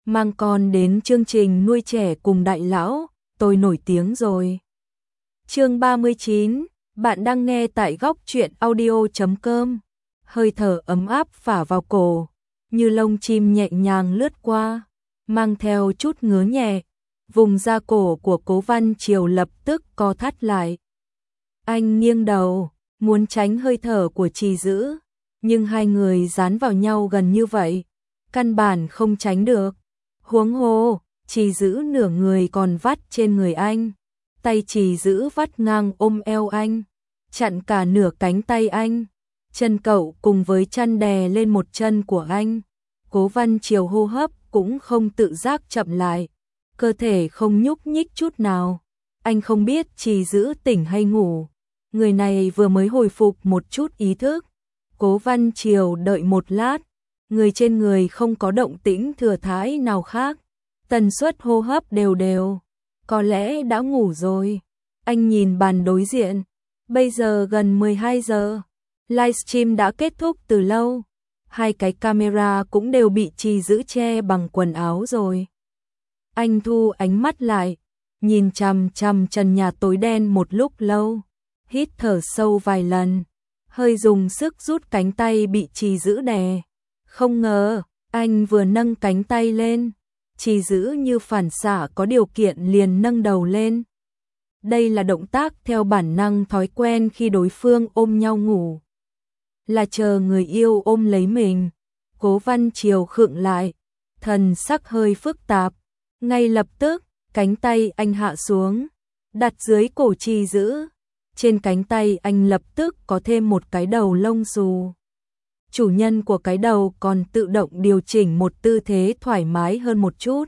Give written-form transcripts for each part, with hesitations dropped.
mang con đến chương trình nuôi trẻ cùng đại lão, tôi nổi tiếng rồi. Chương 39, bạn đang nghe tại góc truyện audio.com. Hơi thở ấm áp phả vào cổ, như lông chim nhẹ nhàng lướt qua, mang theo chút ngứa nhẹ. Vùng da cổ của Cố Văn Triều lập tức co thắt lại. Anh nghiêng đầu, muốn tránh hơi thở của Trì Dữ, nhưng hai người dán vào nhau gần như vậy, căn bản không tránh được. Huống hồ, Trì Dữ nửa người còn vắt trên người anh, tay Trì Dữ vắt ngang ôm eo anh, chặn cả nửa cánh tay anh, chân cậu cùng với chân đè lên một chân của anh. Cố Văn Triều hô hấp cũng không tự giác chậm lại, cơ thể không nhúc nhích chút nào. Anh không biết Trì Dữ tỉnh hay ngủ, người này vừa mới hồi phục một chút ý thức. Cố Văn Triều đợi một lát, người trên người không có động tĩnh thừa thãi nào khác, tần suất hô hấp đều đều, có lẽ đã ngủ rồi. Anh nhìn bàn đối diện, bây giờ gần 12 giờ, livestream đã kết thúc từ lâu, hai cái camera cũng đều bị Trì Dữ che bằng quần áo rồi. Anh thu ánh mắt lại, nhìn chằm chằm trần nhà tối đen một lúc lâu, hít thở sâu vài lần, hơi dùng sức rút cánh tay bị Trì Dữ đè. Không ngờ, anh vừa nâng cánh tay lên, Trì Dữ như phản xạ có điều kiện liền nâng đầu lên. Đây là động tác theo bản năng thói quen khi đối phương ôm nhau ngủ, là chờ người yêu ôm lấy mình. Cố Văn Triều khựng lại, thần sắc hơi phức tạp. Ngay lập tức, cánh tay anh hạ xuống, đặt dưới cổ Trì Dữ. Trên cánh tay anh lập tức có thêm một cái đầu lông xù. Chủ nhân của cái đầu còn tự động điều chỉnh một tư thế thoải mái hơn một chút.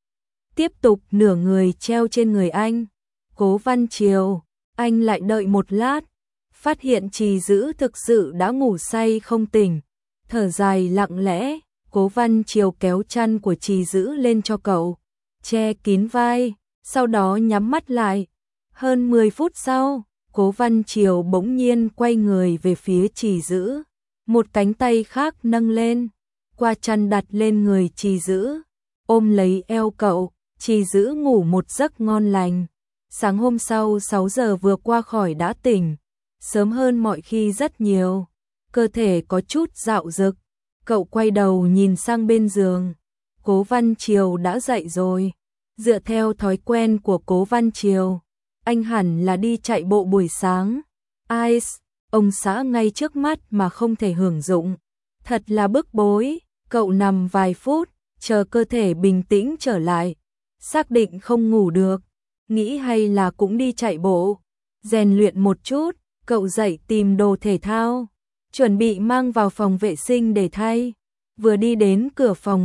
Tiếp tục nửa người treo trên người anh. Cố Văn Triều, anh lại đợi một lát, phát hiện Trì Dữ thực sự đã ngủ say không tỉnh. Thở dài lặng lẽ, Cố Văn Triều kéo chăn của Trì Dữ lên cho cậu, che kín vai, sau đó nhắm mắt lại. Hơn 10 phút sau, Cố Văn Triều bỗng nhiên quay người về phía Trì Dữ, một cánh tay khác nâng lên, qua chăn đặt lên người Trì Dữ, ôm lấy eo cậu. Trì Dữ ngủ một giấc ngon lành. Sáng hôm sau 6 giờ vừa qua khỏi đã tỉnh, sớm hơn mọi khi rất nhiều, cơ thể có chút dạo dực. Cậu quay đầu nhìn sang bên giường, Cố Văn Triều đã dậy rồi. Dựa theo thói quen của Cố Văn Triều, anh hẳn là đi chạy bộ buổi sáng. Ice, ông xã ngay trước mắt mà không thể hưởng dụng, thật là bức bối. Cậu nằm vài phút, chờ cơ thể bình tĩnh trở lại, xác định không ngủ được, nghĩ hay là cũng đi chạy bộ, rèn luyện một chút. Cậu dậy tìm đồ thể thao, chuẩn bị mang vào phòng vệ sinh để thay. Vừa đi đến cửa phòng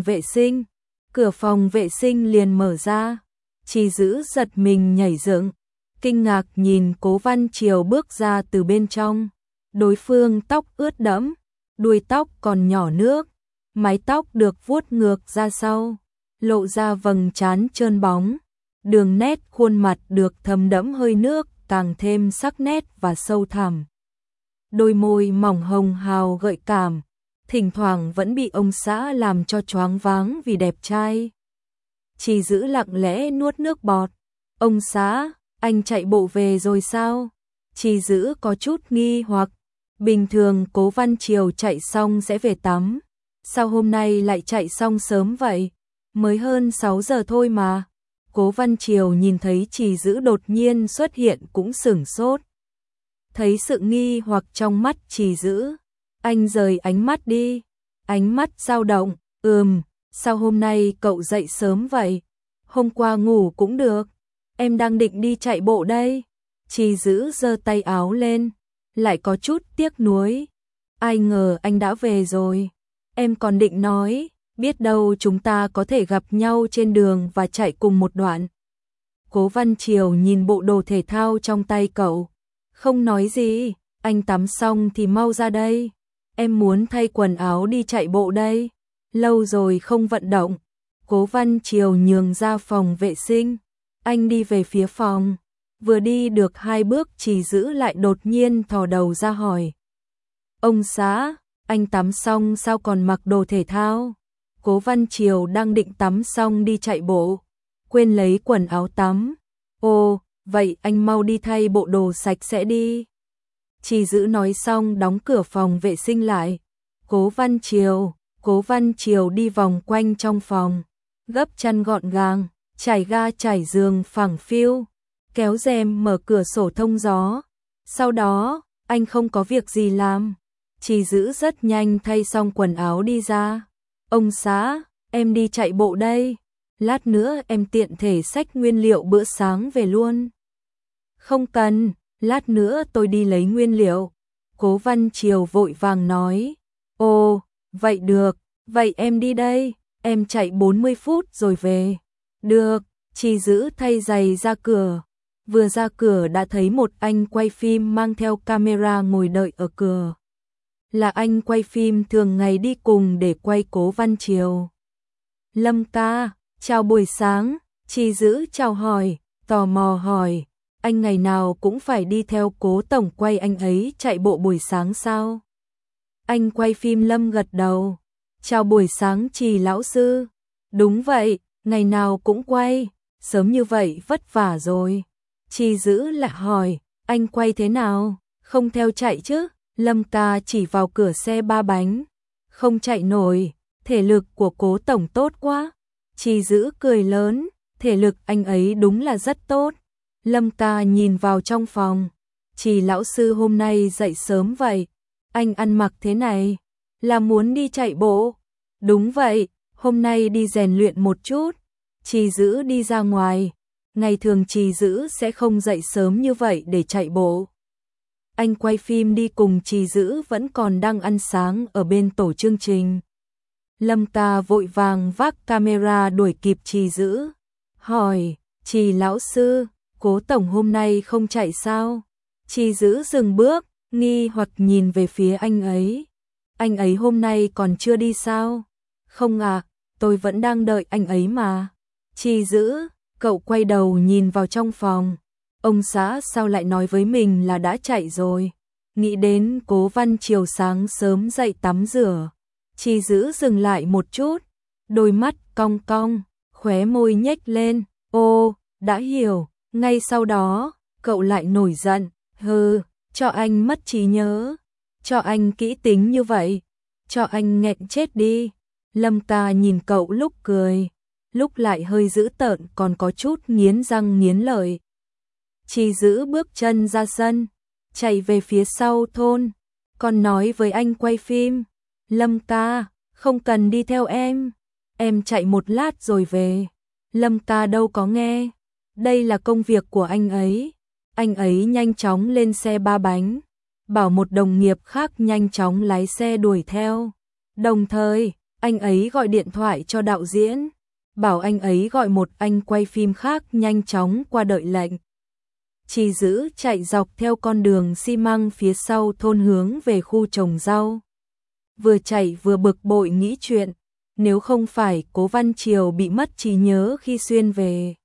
vệ sinh liền mở ra. Trì Dữ giật mình nhảy dựng, kinh ngạc nhìn Cố Văn Triều bước ra từ bên trong. Đối phương tóc ướt đẫm, đuôi tóc còn nhỏ nước, mái tóc được vuốt ngược ra sau, lộ ra vầng trán trơn bóng. Đường nét khuôn mặt được thấm đẫm hơi nước càng thêm sắc nét và sâu thẳm. Đôi môi mỏng hồng hào gợi cảm, thỉnh thoảng vẫn bị ông xã làm cho choáng váng vì đẹp trai. Trì Dữ lặng lẽ nuốt nước bọt. Ông xã, anh chạy bộ về rồi sao? Trì Dữ có chút nghi hoặc. Bình thường Cố Văn Triều chạy xong sẽ về tắm, sao hôm nay lại chạy xong sớm vậy? Mới hơn 6 giờ thôi mà. Cố Văn Triều nhìn thấy Trì Dữ đột nhiên xuất hiện cũng sửng sốt. Thấy sự nghi hoặc trong mắt Trì Dữ, anh rời ánh mắt đi, ánh mắt dao động. Sao hôm nay cậu dậy sớm vậy? Hôm qua ngủ cũng được, em đang định đi chạy bộ đây. Trì Dữ giơ tay áo lên, lại có chút tiếc nuối. Ai ngờ anh đã về rồi, em còn định nói, biết đâu chúng ta có thể gặp nhau trên đường và chạy cùng một đoạn. Cố Văn Triều nhìn bộ đồ thể thao trong tay cậu, không nói gì. Anh tắm xong thì mau ra đây, em muốn thay quần áo đi chạy bộ đây, lâu rồi không vận động. Cố Văn Triều nhường ra phòng vệ sinh, anh đi về phía phòng. Vừa đi được 2 bước Trì Dữ lại đột nhiên thò đầu ra hỏi. Ông xã, anh tắm xong sao còn mặc đồ thể thao? Cố Văn Triều đang định tắm xong đi chạy bộ, quên lấy quần áo tắm. Ồ, vậy anh mau đi thay bộ đồ sạch sẽ đi. Trì Dữ nói xong đóng cửa phòng vệ sinh lại. Cố Văn Triều đi vòng quanh trong phòng, gấp chăn gọn gàng, trải ga trải giường phẳng phiu, kéo rèm mở cửa sổ thông gió. Sau đó, anh không có việc gì làm. Trì Dữ rất nhanh thay xong quần áo đi ra. Ông xã, em đi chạy bộ đây. Lát nữa em tiện thể xách nguyên liệu bữa sáng về luôn. Không cần, lát nữa tôi đi lấy nguyên liệu. Cố Văn Triều vội vàng nói. Ồ, vậy được, vậy em đi đây, em chạy 40 phút rồi về. Được, Trì Dữ thay giày ra cửa. Vừa ra cửa đã thấy một anh quay phim mang theo camera ngồi đợi ở cửa. Là anh quay phim thường ngày đi cùng để quay Cố Văn Triều. Lâm ca, chào buổi sáng. Trì Dữ chào hỏi, tò mò hỏi, anh ngày nào cũng phải đi theo Cố tổng quay anh ấy chạy bộ buổi sáng sao? Anh quay phim Lâm gật đầu. Chào buổi sáng Trì lão sư. Đúng vậy, ngày nào cũng quay, sớm như vậy vất vả rồi. Trì Dữ lại hỏi, anh quay thế nào? Không theo chạy chứ? Lâm ca chỉ vào cửa xe 3 bánh. Không chạy nổi, thể lực của Cố tổng tốt quá. Trì Dữ cười lớn, thể lực anh ấy đúng là rất tốt. Lâm ca nhìn vào trong phòng. Trì lão sư hôm nay dậy sớm vậy. Anh ăn mặc thế này, là muốn đi chạy bộ? Đúng vậy, hôm nay đi rèn luyện một chút. Trì Dữ đi ra ngoài. Ngày thường Trì Dữ sẽ không dậy sớm như vậy để chạy bộ. Anh quay phim đi cùng Trì Dữ vẫn còn đang ăn sáng ở bên tổ chương trình. Lâm ca vội vàng vác camera đuổi kịp Trì Dữ. Hỏi, Trì lão sư, Cố tổng hôm nay không chạy sao? Trì Dữ dừng bước, nghi hoặc nhìn về phía anh ấy. Anh ấy hôm nay còn chưa đi sao? Không à, tôi vẫn đang đợi anh ấy mà. Trì Dữ, cậu quay đầu nhìn vào trong phòng. Ông xã sao lại nói với mình là đã chạy rồi? Nghĩ đến Cố Văn Triều sáng sớm dậy tắm rửa. Trì Dữ dừng lại một chút, đôi mắt cong cong, khóe môi nhếch lên. Ô, đã hiểu. Ngay sau đó, cậu lại nổi giận. Hừ, cho anh mất trí nhớ. Cho anh kỹ tính như vậy. Cho anh nghẹn chết đi. Lâm ca nhìn cậu lúc cười, lúc lại hơi dữ tợn còn có chút nghiến răng nghiến lợi. Trì Dữ bước chân ra sân, chạy về phía sau thôn, còn nói với anh quay phim. Lâm ca, không cần đi theo em chạy một lát rồi về. Lâm ca đâu có nghe, đây là công việc của anh ấy. Anh ấy nhanh chóng lên xe 3 bánh, bảo một đồng nghiệp khác nhanh chóng lái xe đuổi theo. Đồng thời, anh ấy gọi điện thoại cho đạo diễn, bảo anh ấy gọi một anh quay phim khác nhanh chóng qua đợi lệnh. Trì Dữ chạy dọc theo con đường xi măng phía sau thôn hướng về khu trồng rau. Vừa chạy vừa bực bội nghĩ chuyện, nếu không phải Cố Văn Triều bị mất trí nhớ khi xuyên về.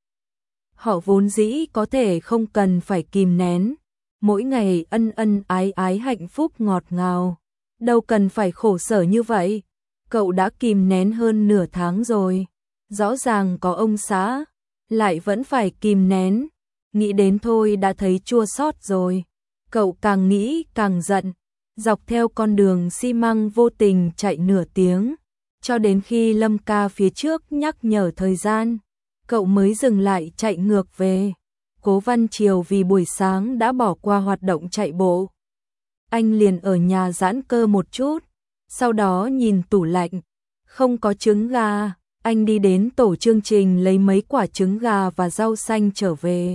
Họ vốn dĩ có thể không cần phải kìm nén, mỗi ngày ân ân ái ái hạnh phúc ngọt ngào, đâu cần phải khổ sở như vậy. Cậu đã kìm nén hơn nửa tháng rồi, rõ ràng có ông xã, lại vẫn phải kìm nén. Nghĩ đến thôi đã thấy chua xót rồi. Cậu càng nghĩ càng giận, dọc theo con đường xi măng vô tình chạy nửa tiếng, cho đến khi Lâm ca phía trước nhắc nhở thời gian, cậu mới dừng lại chạy ngược về. Cố Văn Triều vì buổi sáng đã bỏ qua hoạt động chạy bộ. Anh liền ở nhà giãn cơ một chút, sau đó nhìn tủ lạnh, không có trứng gà, anh đi đến tổ chương trình lấy mấy quả trứng gà và rau xanh trở về.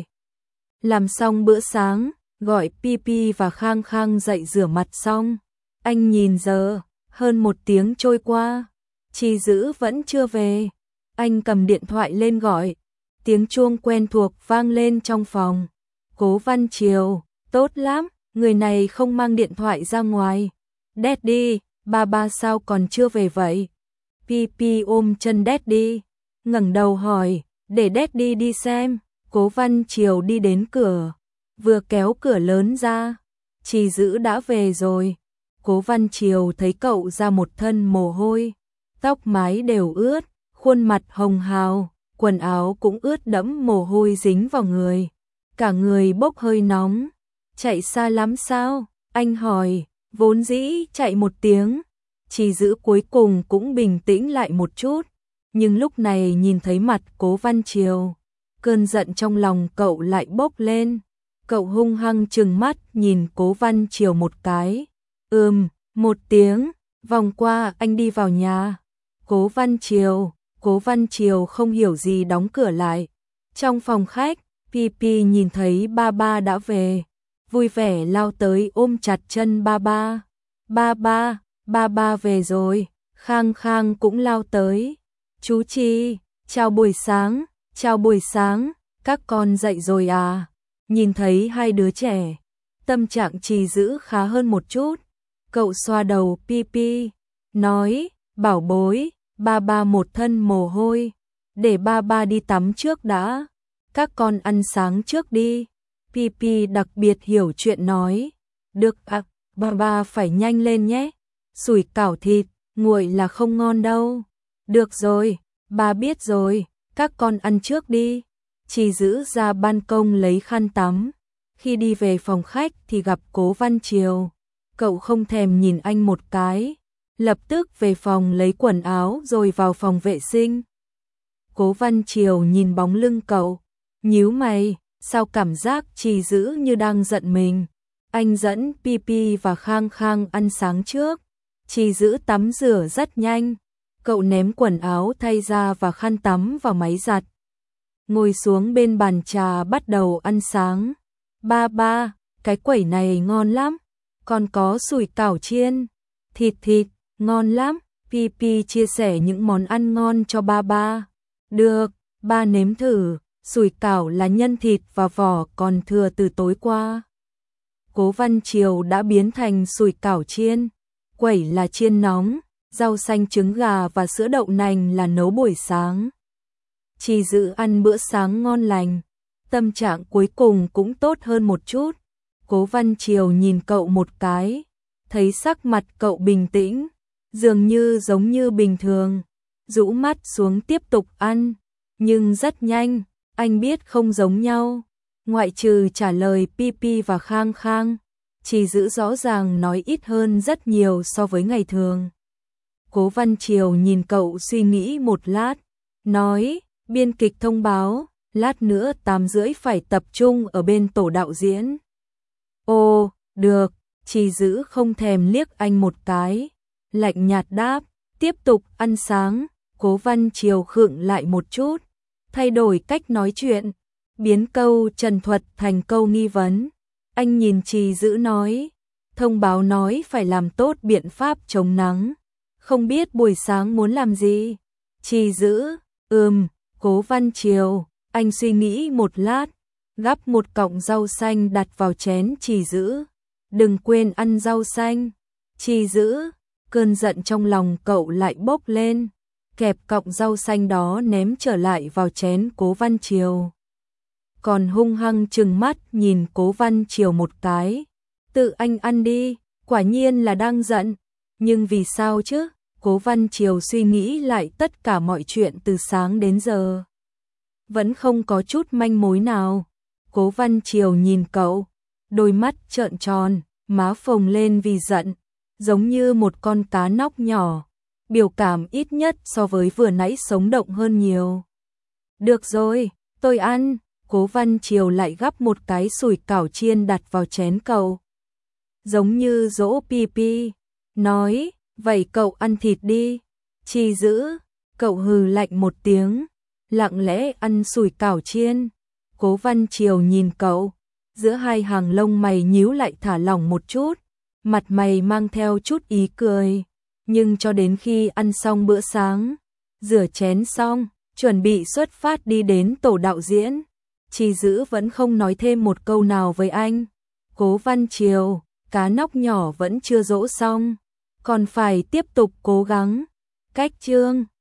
Làm xong bữa sáng, gọi Pipi và Khang Khang dậy rửa mặt xong. Anh nhìn giờ, hơn 1 tiếng trôi qua, Trì Dữ vẫn chưa về. Anh cầm điện thoại lên gọi, tiếng chuông quen thuộc vang lên trong phòng. Cố Văn Triều, tốt lắm, người này không mang điện thoại ra ngoài. Daddy, ba sao còn chưa về vậy? Pipi ôm chân Daddy, ngẩng đầu hỏi, để Daddy đi xem. Cố Văn Triều đi đến cửa, vừa kéo cửa lớn ra, Trì Dữ đã về rồi. Cố Văn Triều thấy cậu ra một thân mồ hôi, tóc mái đều ướt, khuôn mặt hồng hào, quần áo cũng ướt đẫm mồ hôi dính vào người. Cả người bốc hơi nóng. Chạy xa lắm sao? Anh hỏi, vốn dĩ chạy 1 tiếng. Trì Dữ cuối cùng cũng bình tĩnh lại một chút. Nhưng lúc này nhìn thấy mặt Cố Văn Triều, cơn giận trong lòng cậu lại bốc lên. Cậu hung hăng trừng mắt nhìn Cố Văn Triều một cái. 1 tiếng, vòng qua anh đi vào nhà. Cố Văn Triều không hiểu gì đóng cửa lại. Trong phòng khách, Pipi nhìn thấy ba ba đã về, vui vẻ lao tới ôm chặt chân ba ba. Ba ba về rồi. Khang Khang cũng lao tới. Chú Chi, chào buổi sáng, các con dậy rồi à? Nhìn thấy hai đứa trẻ, tâm trạng Trì Dữ khá hơn một chút. Cậu xoa đầu Pipi, nói, bảo bối, ba ba một thân mồ hôi, để ba ba đi tắm trước đã. Các con ăn sáng trước đi. Pipi đặc biệt hiểu chuyện nói, được ạ, ba ba phải nhanh lên nhé. Sủi cảo thịt, nguội là không ngon đâu. Được rồi, ba biết rồi, các con ăn trước đi. Trì Dữ ra ban công lấy khăn tắm. Khi đi về phòng khách thì gặp Cố Văn Triều. Cậu không thèm nhìn anh một cái, lập tức về phòng lấy quần áo rồi vào phòng vệ sinh. Cố Văn Triều nhìn bóng lưng cậu, nhíu mày, sao cảm giác Trì Dữ như đang giận mình. Anh dẫn Pipi và Khang Khang ăn sáng trước. Trì Dữ tắm rửa rất nhanh. Cậu ném quần áo thay ra và khăn tắm vào máy giặt. Ngồi xuống bên bàn trà bắt đầu ăn sáng. Ba, cái quẩy này ngon lắm. Còn có sủi cảo chiên, thịt, ngon lắm. Pipi chia sẻ những món ăn ngon cho ba. Được, ba nếm thử. Sủi cảo là nhân thịt và vỏ còn thừa từ tối qua. Cố Văn Triều đã biến thành sủi cảo chiên. Quẩy là chiên nóng. Rau xanh trứng gà và sữa đậu nành là nấu buổi sáng. Trì Dữ ăn bữa sáng ngon lành. Tâm trạng cuối cùng cũng tốt hơn một chút. Cố Văn Triều nhìn cậu một cái, thấy sắc mặt cậu bình tĩnh, dường như giống như bình thường, rũ mắt xuống tiếp tục ăn. Nhưng rất nhanh, anh biết không giống nhau. Ngoại trừ trả lời Pipi và Khang Khang, Trì Dữ rõ ràng nói ít hơn rất nhiều so với ngày thường. Cố Văn Triều nhìn cậu suy nghĩ một lát, nói, biên kịch thông báo, lát nữa 8:30 phải tập trung ở bên tổ đạo diễn. Ồ, được. Trì Dữ không thèm liếc anh một cái, lạnh nhạt đáp, tiếp tục ăn sáng. Cố Văn Triều khựng lại một chút, thay đổi cách nói chuyện, biến câu trần thuật thành câu nghi vấn. Anh nhìn Trì Dữ nói, thông báo nói phải làm tốt biện pháp chống nắng, không biết buổi sáng muốn làm gì. Trì Dữ, Cố Văn Triều, anh suy nghĩ một lát, gắp một cọng rau xanh đặt vào chén Trì Dữ. Đừng quên ăn rau xanh. Trì Dữ, cơn giận trong lòng cậu lại bốc lên, kẹp cọng rau xanh đó ném trở lại vào chén Cố Văn Triều. Còn hung hăng trừng mắt nhìn Cố Văn Triều một cái. Tự anh ăn đi, quả nhiên là đang giận. Nhưng vì sao chứ? Cố Văn Triều suy nghĩ lại tất cả mọi chuyện từ sáng đến giờ. Vẫn không có chút manh mối nào. Cố Văn Triều nhìn cậu, đôi mắt trợn tròn, má phồng lên vì giận, giống như một con cá nóc nhỏ. Biểu cảm ít nhất so với vừa nãy sống động hơn nhiều. Được rồi, tôi ăn. Cố Văn Triều lại gắp một cái sủi cảo chiên đặt vào chén cậu. Giống như dỗ Pipi, nói, vậy cậu ăn thịt đi. Trì Dữ, cậu hừ lạnh một tiếng, lặng lẽ ăn sủi cảo chiên. Cố Văn Triều nhìn cậu, giữa hai hàng lông mày nhíu lại thả lỏng một chút, mặt mày mang theo chút ý cười. Nhưng cho đến khi ăn xong bữa sáng, rửa chén xong, chuẩn bị xuất phát đi đến tổ đạo diễn, Trì Dữ vẫn không nói thêm một câu nào với anh. Cố Văn Triều, cá nóc nhỏ vẫn chưa dỗ xong, còn phải tiếp tục cố gắng. Cách chương